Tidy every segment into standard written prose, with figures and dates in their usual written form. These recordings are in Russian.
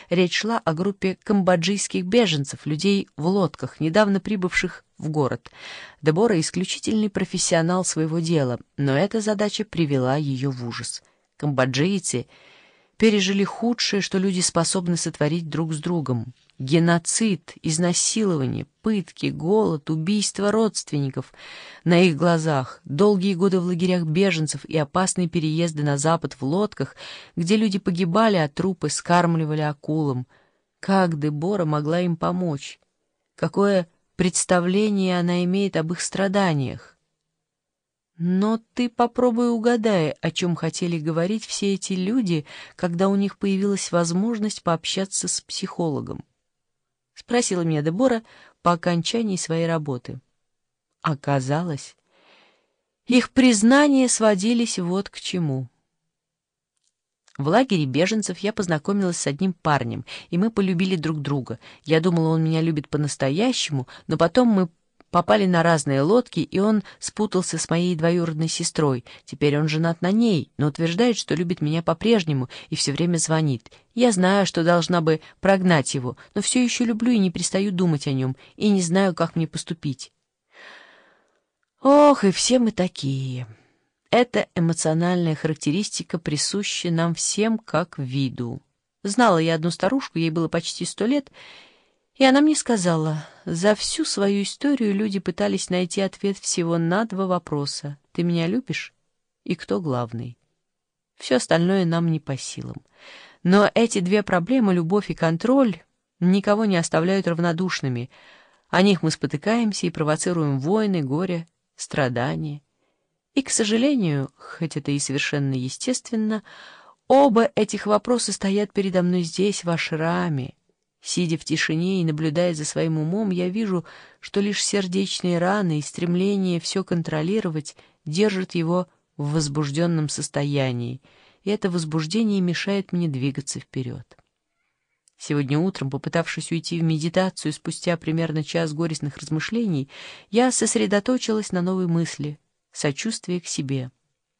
Речь шла о группе камбоджийских беженцев, людей в лодках, недавно прибывших в город. Дебора — исключительный профессионал своего дела, но эта задача привела ее в ужас. Камбоджийцы пережили худшее, что люди способны сотворить друг с другом. Геноцид, изнасилование, пытки, голод, убийство родственников на их глазах, долгие годы в лагерях беженцев и опасные переезды на запад в лодках, где люди погибали, а трупы скармливали акулам. Как Дебора могла им помочь? Какое представление она имеет об их страданиях? Но ты попробуй угадай, о чем хотели говорить все эти люди, когда у них появилась возможность пообщаться с психологом. Спросила меня Дебора по окончании своей работы. Оказалось, их признания сводились вот к чему. В лагере беженцев я познакомилась с одним парнем, и мы полюбили друг друга. Я думала, он меня любит по-настоящему, но потом мы попали на разные лодки, и он спутался с моей двоюродной сестрой. Теперь он женат на ней, но утверждает, что любит меня по-прежнему и все время звонит. Я знаю, что должна бы прогнать его, но все еще люблю и не перестаю думать о нем, и не знаю, как мне поступить. Ох, и все мы такие. Эта эмоциональная характеристика присуща нам всем как виду. Знала я одну старушку, ей было почти 100 лет, и она мне сказала, за всю свою историю люди пытались найти ответ всего на 2 вопроса. Ты меня любишь? И кто главный? Все остальное нам не по силам. Но эти 2 проблемы, любовь и контроль, никого не оставляют равнодушными. О них мы спотыкаемся и провоцируем войны, горе, страдания. И, к сожалению, хоть это и совершенно естественно, оба этих вопроса стоят передо мной здесь, в ашраме. Сидя в тишине и наблюдая за своим умом, я вижу, что лишь сердечные раны и стремление все контролировать держат его в возбужденном состоянии, и это возбуждение мешает мне двигаться вперед. Сегодня утром, попытавшись уйти в медитацию спустя примерно час горестных размышлений, я сосредоточилась на новой мысли — сочувствие к себе.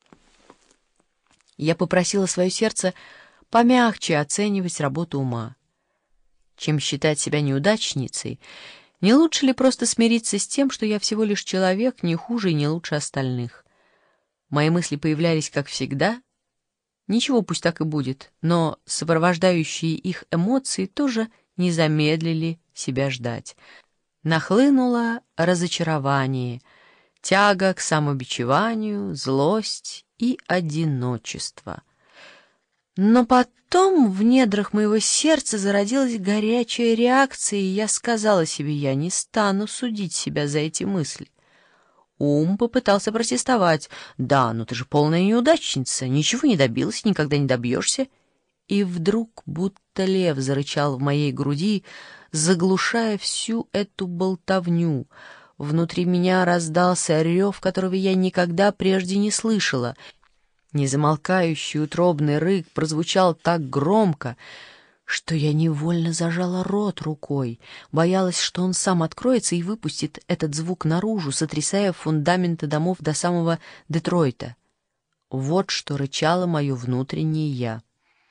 Я попросила свое сердце помягче оценивать работу ума. Чем считать себя неудачницей, не лучше ли просто смириться с тем, что я всего лишь человек, не хуже и не лучше остальных? Мои мысли появлялись, как всегда. Ничего, пусть так и будет, но сопровождающие их эмоции тоже не замедлили себя ждать. Нахлынуло разочарование, тяга к самобичеванию, злость и одиночество. Но потом в недрах моего сердца зародилась горячая реакция, и я сказала себе, я не стану судить себя за эти мысли. Ум попытался протестовать. «Да, но ты же полная неудачница, ничего не добилась, никогда не добьешься». И вдруг будто лев зарычал в моей груди, заглушая всю эту болтовню. Внутри меня раздался рев, которого я никогда прежде не слышала. Незамолкающий утробный рык прозвучал так громко, что я невольно зажала рот рукой, боялась, что он сам откроется и выпустит этот звук наружу, сотрясая фундаменты домов до самого Детройта. Вот что рычало мое внутреннее «я».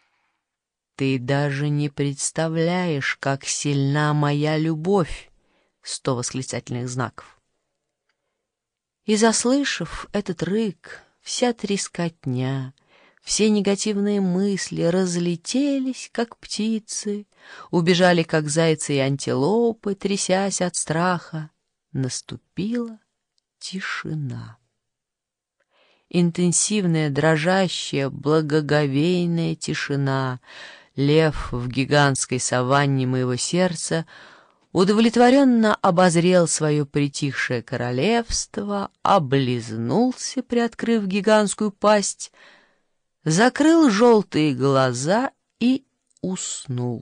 «Ты даже не представляешь, как сильна моя любовь!» 100 восклицательных знаков. И, заслышав этот рык, вся трескотня, все негативные мысли разлетелись, как птицы, убежали, как зайцы и антилопы, трясясь от страха. Наступила тишина. Интенсивная, дрожащая, благоговейная тишина. Лев в гигантской саванне моего сердца удовлетворенно обозрел свое притихшее королевство, облизнулся, приоткрыв гигантскую пасть, закрыл желтые глаза и уснул.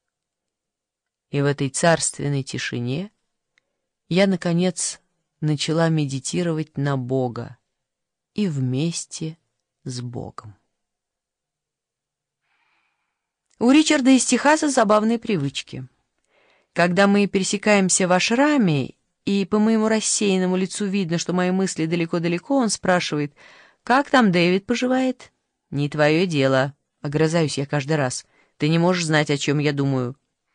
И в этой царственной тишине я, наконец, начала медитировать на Бога и вместе с Богом. У Ричарда из Техаса забавные привычки. Когда мы пересекаемся в ашраме, и по моему рассеянному лицу видно, что мои мысли далеко-далеко, он спрашивает, «Как там Дэвид поживает?» «Не твое дело», — огрызаюсь я каждый раз. Ты не можешь знать, о чем я думаю.